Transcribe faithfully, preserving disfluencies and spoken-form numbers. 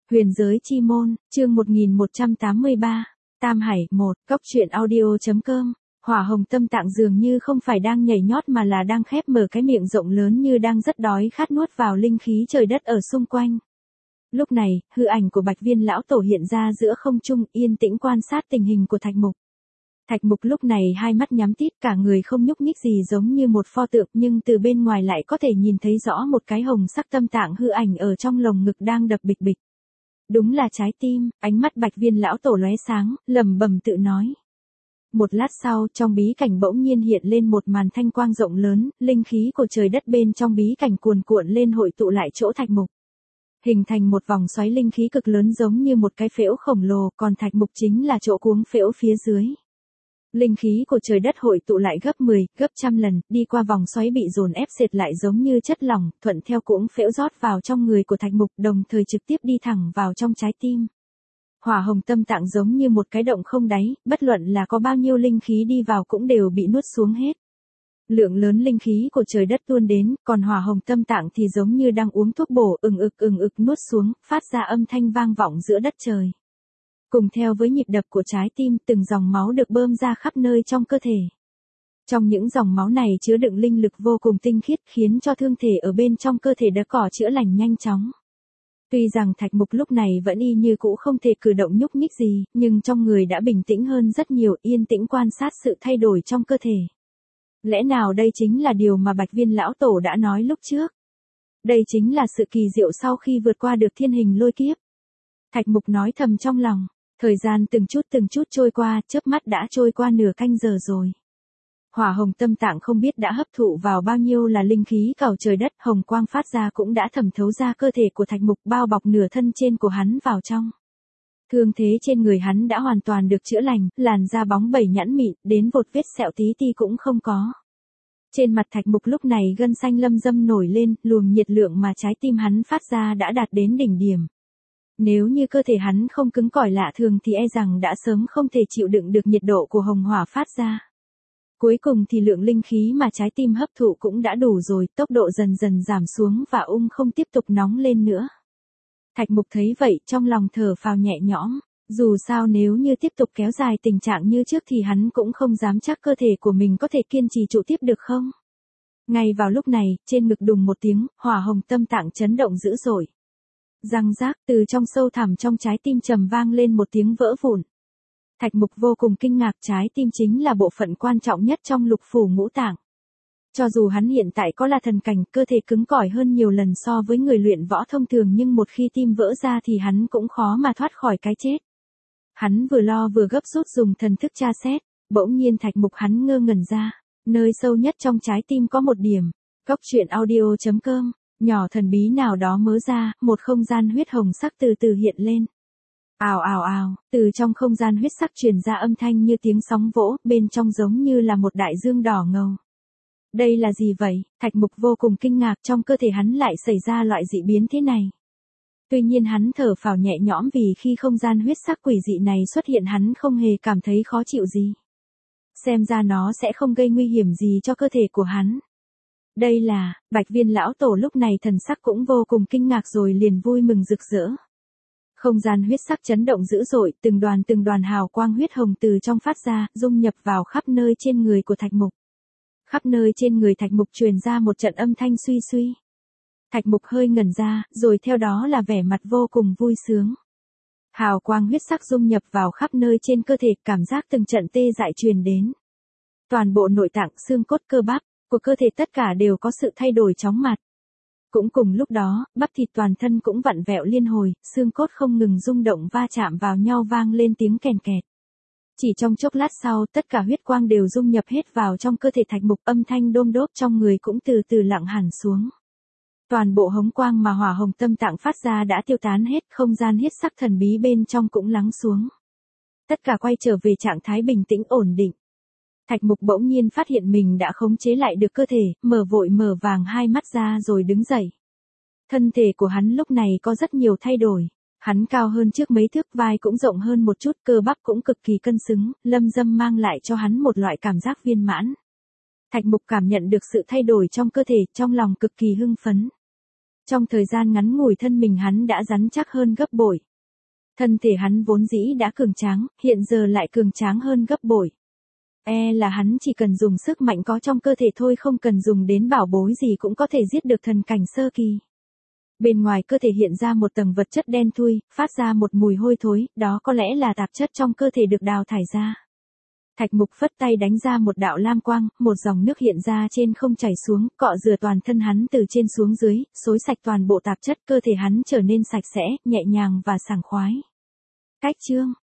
Huyền giới chi môn, chương một nghìn một trăm tám mươi ba, Tam Hải, một, Cốc truyện audio.com, Hỏa Hồng Tâm Tạng dường như không phải đang nhảy nhót mà là đang khép mở cái miệng rộng lớn như đang rất đói khát nuốt vào linh khí trời đất ở xung quanh. Lúc này, hư ảnh của Bạch Viên lão tổ hiện ra giữa không trung, yên tĩnh quan sát tình hình của Thạch Mục. Thạch Mục lúc này hai mắt nhắm tít, cả người không nhúc nhích gì giống như một pho tượng, nhưng từ bên ngoài lại có thể nhìn thấy rõ một cái hồng sắc tâm tạng hư ảnh ở trong lồng ngực đang đập bịch bịch. Đúng là trái tim. Ánh mắt Bạch Viên lão tổ lóe sáng, lẩm bẩm tự nói. Một lát sau, trong bí cảnh bỗng nhiên hiện lên một màn thanh quang rộng lớn, linh khí của trời đất bên trong bí cảnh cuồn cuộn lên hội tụ lại chỗ Thạch Mục. Hình thành một vòng xoáy linh khí cực lớn giống như một cái phễu khổng lồ, còn Thạch Mục chính là chỗ cuống phễu phía dưới. Linh khí của trời đất hội tụ lại gấp mười, gấp trăm lần, đi qua vòng xoáy bị dồn ép dệt lại giống như chất lỏng, thuận theo cuống phễu rót vào trong người của Thạch Mục, đồng thời trực tiếp đi thẳng vào trong trái tim. Hỏa Hồng Tâm Tạng giống như một cái động không đáy, bất luận là có bao nhiêu linh khí đi vào cũng đều bị nuốt xuống hết. Lượng lớn linh khí của trời đất tuôn đến, còn Hỏa Hồng Tâm Tạng thì giống như đang uống thuốc bổ, ừng ực ừng ực nuốt xuống, phát ra âm thanh vang vọng giữa đất trời. Cùng theo với nhịp đập của trái tim, từng dòng máu được bơm ra khắp nơi trong cơ thể. Trong những dòng máu này chứa đựng linh lực vô cùng tinh khiết, khiến cho thương thể ở bên trong cơ thể đã cỏ chữa lành nhanh chóng. Tuy rằng Thạch Mục lúc này vẫn y như cũ không thể cử động nhúc nhích gì, nhưng trong người đã bình tĩnh hơn rất nhiều, yên tĩnh quan sát sự thay đổi trong cơ thể. Lẽ nào đây chính là điều mà Bạch Viên lão tổ đã nói lúc trước? Đây chính là sự kỳ diệu sau khi vượt qua được thiên hình lôi kiếp. Thạch Mục nói thầm trong lòng. Thời gian từng chút từng chút trôi qua, chớp mắt đã trôi qua nửa canh giờ rồi. Hỏa Hồng Tâm Tạng không biết đã hấp thụ vào bao nhiêu là linh khí cào trời đất, hồng quang phát ra cũng đã thẩm thấu ra cơ thể của Thạch Mục, bao bọc nửa thân trên của hắn vào trong. Thương thế trên người hắn đã hoàn toàn được chữa lành, làn da bóng bẩy nhẵn mịn, đến vột vết sẹo tí ti cũng không có. Trên mặt Thạch Mục lúc này gân xanh lâm dâm nổi lên, luồng nhiệt lượng mà trái tim hắn phát ra đã đạt đến đỉnh điểm. Nếu như cơ thể hắn không cứng cỏi lạ thường thì e rằng đã sớm không thể chịu đựng được nhiệt độ của hồng hỏa phát ra. Cuối cùng thì lượng linh khí mà trái tim hấp thụ cũng đã đủ rồi, tốc độ dần dần giảm xuống và ung không tiếp tục nóng lên nữa. Thạch Mục thấy vậy, trong lòng thở phào nhẹ nhõm, dù sao nếu như tiếp tục kéo dài tình trạng như trước thì hắn cũng không dám chắc cơ thể của mình có thể kiên trì trụ tiếp được không. Ngay vào lúc này, trên ngực đùng một tiếng, Hỏa Hồng Tâm Tạng chấn động dữ dội. Răng rác, từ trong sâu thẳm trong trái tim trầm vang lên một tiếng vỡ vụn. Thạch Mục vô cùng kinh ngạc, trái tim chính là bộ phận quan trọng nhất trong lục phủ ngũ tạng. Cho dù hắn hiện tại có là thần cảnh, cơ thể cứng cỏi hơn nhiều lần so với người luyện võ thông thường, nhưng một khi tim vỡ ra thì hắn cũng khó mà thoát khỏi cái chết. Hắn vừa lo vừa gấp rút dùng thần thức tra xét, bỗng nhiên Thạch Mục hắn ngơ ngẩn ra, nơi sâu nhất trong trái tim có một điểm. Cốc truyện audio.com. Nhỏ thần bí nào đó mớ ra, một không gian huyết hồng sắc từ từ hiện lên. Ào ào ào, từ trong không gian huyết sắc truyền ra âm thanh như tiếng sóng vỗ, bên trong giống như là một đại dương đỏ ngầu. Đây là gì vậy? Thạch Mục vô cùng kinh ngạc, trong cơ thể hắn lại xảy ra loại dị biến thế này. Tuy nhiên hắn thở phào nhẹ nhõm vì khi không gian huyết sắc quỷ dị này xuất hiện hắn không hề cảm thấy khó chịu gì. Xem ra nó sẽ không gây nguy hiểm gì cho cơ thể của hắn. Đây là, Bạch Viên lão tổ lúc này thần sắc cũng vô cùng kinh ngạc rồi liền vui mừng rực rỡ. Không gian huyết sắc chấn động dữ dội, từng đoàn từng đoàn hào quang huyết hồng từ trong phát ra, dung nhập vào khắp nơi trên người của Thạch Mục. Khắp nơi trên người Thạch Mục truyền ra một trận âm thanh suy suy. Thạch Mục hơi ngẩn ra, rồi theo đó là vẻ mặt vô cùng vui sướng. Hào quang huyết sắc dung nhập vào khắp nơi trên cơ thể, cảm giác từng trận tê dại truyền đến. Toàn bộ nội tạng, xương cốt, cơ bắp của cơ thể tất cả đều có sự thay đổi chóng mặt. Cũng cùng lúc đó, bắp thịt toàn thân cũng vặn vẹo liên hồi, xương cốt không ngừng rung động va chạm vào nhau vang lên tiếng kèn kẹt. Chỉ trong chốc lát sau, tất cả huyết quang đều dung nhập hết vào trong cơ thể Thạch Mục, âm thanh đôm đốp trong người cũng từ từ lặng hẳn xuống. Toàn bộ hống quang mà Hỏa Hồng Tâm Tạng phát ra đã tiêu tán hết, không gian huyết sắc thần bí bên trong cũng lắng xuống. Tất cả quay trở về trạng thái bình tĩnh ổn định. Thạch Mục bỗng nhiên phát hiện mình đã khống chế lại được cơ thể, mở vội mở vàng hai mắt ra rồi đứng dậy. Thân thể của hắn lúc này có rất nhiều thay đổi. Hắn cao hơn trước mấy thước, vai cũng rộng hơn một chút, cơ bắp cũng cực kỳ cân xứng, lâm dâm mang lại cho hắn một loại cảm giác viên mãn. Thạch Mục cảm nhận được sự thay đổi trong cơ thể, trong lòng cực kỳ hưng phấn. Trong thời gian ngắn ngủi thân mình hắn đã rắn chắc hơn gấp bội. Thân thể hắn vốn dĩ đã cường tráng, hiện giờ lại cường tráng hơn gấp bội. E là hắn chỉ cần dùng sức mạnh có trong cơ thể thôi, không cần dùng đến bảo bối gì cũng có thể giết được thần cảnh sơ kỳ. Bên ngoài cơ thể hiện ra một tầng vật chất đen thui, phát ra một mùi hôi thối, đó có lẽ là tạp chất trong cơ thể được đào thải ra. Thạch Mục phất tay đánh ra một đạo lam quang, một dòng nước hiện ra trên không chảy xuống, cọ rửa toàn thân hắn từ trên xuống dưới, xối sạch toàn bộ tạp chất, cơ thể hắn trở nên sạch sẽ, nhẹ nhàng và sảng khoái. Cách chương